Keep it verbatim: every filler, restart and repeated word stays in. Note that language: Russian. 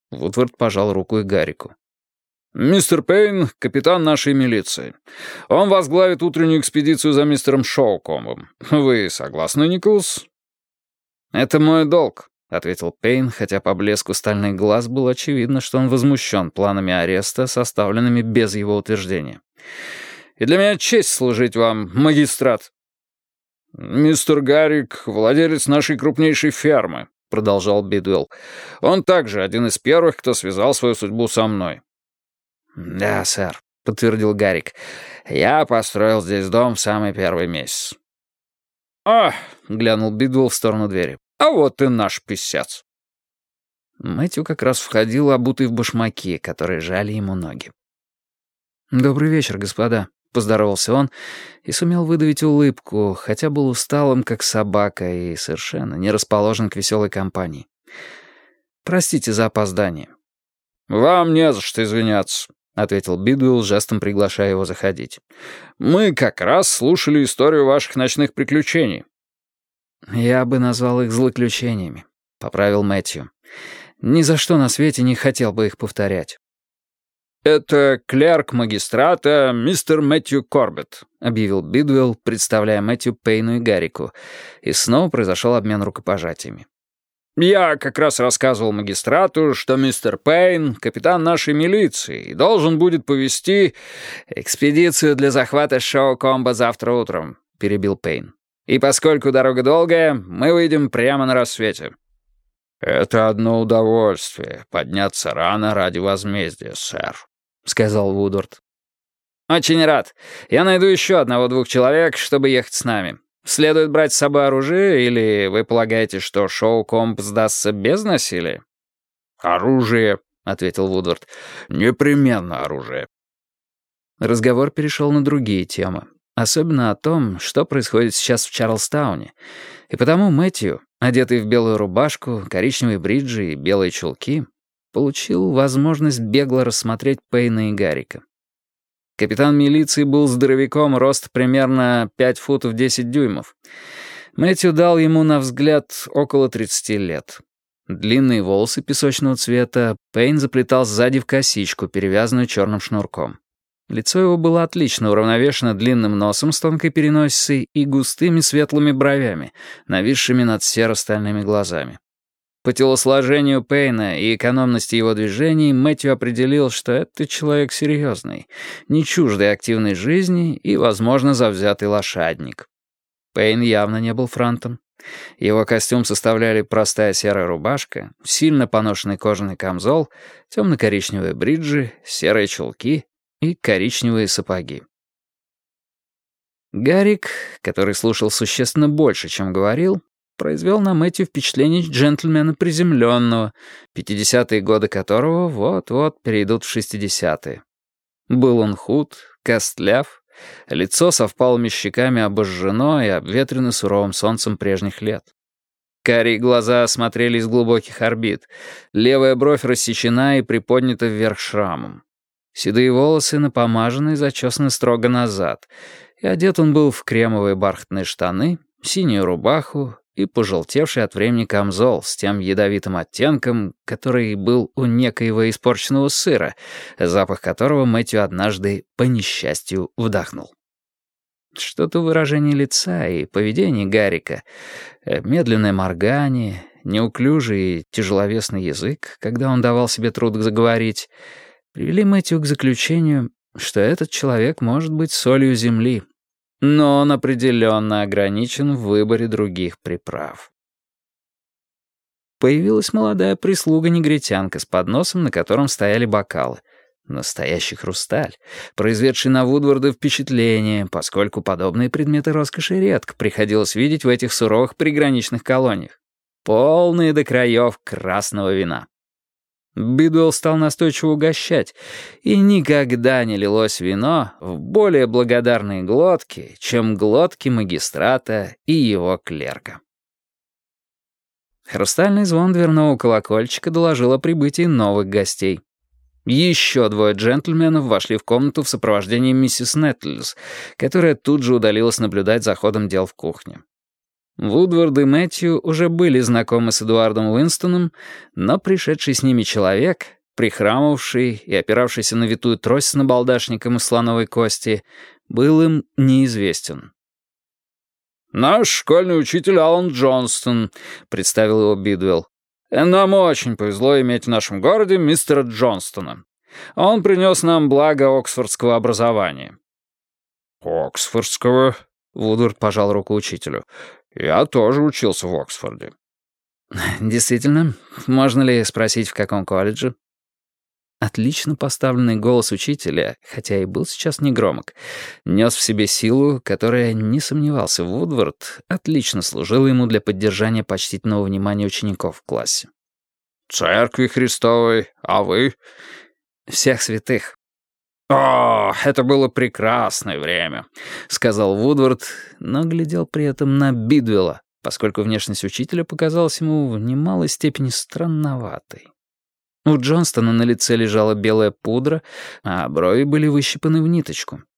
Вудвард пожал руку и Гаррику. «Мистер Пейн — капитан нашей милиции. Он возглавит утреннюю экспедицию за мистером Шоукомбом. Вы согласны, Николас?» «Это мой долг», — ответил Пейн, хотя по блеску стальных глаз было очевидно, что он возмущен планами ареста, составленными без его утверждения. «И для меня честь служить вам, магистрат». «Мистер Гаррик — владелец нашей крупнейшей фермы», — продолжал Бидуэлл. «Он также один из первых, кто связал свою судьбу со мной». «Да, сэр», — подтвердил Гаррик. «Я построил здесь дом в самый первый месяц». «А!» — глянул Бидуэлл в сторону двери. «А вот и наш писец». Мэтью как раз входил, обутый в башмаки, которые жали ему ноги. «Добрый вечер, господа», — поздоровался он и сумел выдавить улыбку, хотя был усталым, как собака, и совершенно не расположен к веселой компании. «Простите за опоздание». «Вам не за что извиняться», — ответил Бидуэлл, жестом приглашая его заходить. «Мы как раз слушали историю ваших ночных приключений». «Я бы назвал их злоключениями», — поправил Мэтью. «Ни за что на свете не хотел бы их повторять». «Это клерк магистрата, мистер Мэтью Корбетт», — объявил Бидуэлл, представляя Мэтью Пейну и Гаррику, и снова произошел обмен рукопожатиями. «Я как раз рассказывал магистрату, что мистер Пейн — капитан нашей милиции и должен будет повести экспедицию для захвата Шоукомба завтра утром», — перебил Пейн. «И поскольку дорога долгая, мы выйдем прямо на рассвете». «Это одно удовольствие — подняться рано ради возмездия, сэр», — сказал Вудвард. «Очень рад. Я найду еще одного-двух человек, чтобы ехать с нами. Следует брать с собой оружие, или вы полагаете, что Шоукомб сдастся без насилия?» «Оружие», — ответил Вудвард. «Непременно оружие». Разговор перешел на другие темы, особенно о том, что происходит сейчас в Чарльстауне, и потому Мэтью, одетый в белую рубашку, коричневые бриджи и белые чулки, получил возможность бегло рассмотреть Пейна и Гаррика. Капитан милиции был здоровяком, рост примерно пять футов десять дюймов. Мэтью дал ему на взгляд около тридцати лет. Длинные волосы песочного цвета Пейн заплетал сзади в косичку, перевязанную черным шнурком. Лицо его было отлично уравновешено длинным носом с тонкой переносицей и густыми светлыми бровями, нависшими над серо-стальными глазами. По телосложению Пейна и экономности его движений Мэтью определил, что это человек серьезный, не чуждый активной жизни и, возможно, завзятый лошадник. Пейн явно не был франтом. Его костюм составляли простая серая рубашка, сильно поношенный кожаный камзол, темно-коричневые бриджи, серые чулки и коричневые сапоги. Гаррик, который слушал существенно больше, чем говорил, произвел на Мэтью впечатление джентльмена приземленного, пятидесятые годы которого вот-вот перейдут в шестидесятые. Был он худ, костляв, лицо со впалыми щеками обожжено и обветрено суровым солнцем прежних лет. Карие глаза смотрели из глубоких орбит, левая бровь рассечена и приподнята вверх шрамом. Седые волосы напомажены и зачесаны строго назад, и одет он был в кремовые бархатные штаны, синюю рубаху и пожелтевший от времени камзол с тем ядовитым оттенком, который был у некоего испорченного сыра, запах которого Мэтью однажды, по несчастью, вдохнул. Что-то в выражении лица и поведении Гаррика, медленное моргание, неуклюжий и тяжеловесный язык, когда он давал себе труд заговорить, привели Мэтью к заключению, что этот человек может быть солью земли, но он определенно ограничен в выборе других приправ. Появилась молодая прислуга-негритянка с подносом, на котором стояли бокалы. Настоящий хрусталь, произведший на Вудварда впечатление, поскольку подобные предметы роскоши редко приходилось видеть в этих суровых приграничных колониях. Полные до краев красного вина. Бидуэлл стал настойчиво угощать, и никогда не лилось вино в более благодарные глотки, чем глотки магистрата и его клерка. Хрустальный звон дверного колокольчика доложил о прибытии новых гостей. Еще двое джентльменов вошли в комнату в сопровождении миссис Нэттлс, которая тут же удалилась наблюдать за ходом дел в кухне. Вудвард и Мэтью уже были знакомы с Эдуардом Уинстоном, но пришедший с ними человек, прихрамывавший и опиравшийся на витую трость с набалдашником из слоновой кости, был им неизвестен. «Наш школьный учитель Алан Джонстон», — представил его Бидуэлл. «Нам очень повезло иметь в нашем городе мистера Джонстона. Он принес нам благо оксфордского образования». «Оксфордского?» — Вудвард пожал руку учителю. «Я тоже учился в Оксфорде». «Действительно? Можно ли спросить, в каком колледже?» Отлично поставленный голос учителя, хотя и был сейчас негромок, нес в себе силу, которая, не сомневался Вудвард, отлично служила ему для поддержания почтительного внимания учеников в классе. «Церкви Христовой, а вы?» «Всех святых». «О, это было прекрасное время», — сказал Вудвард, но глядел при этом на Бидуэлла, поскольку внешность учителя показалась ему в немалой степени странноватой. У Джонстона на лице лежала белая пудра, а брови были выщипаны в ниточку.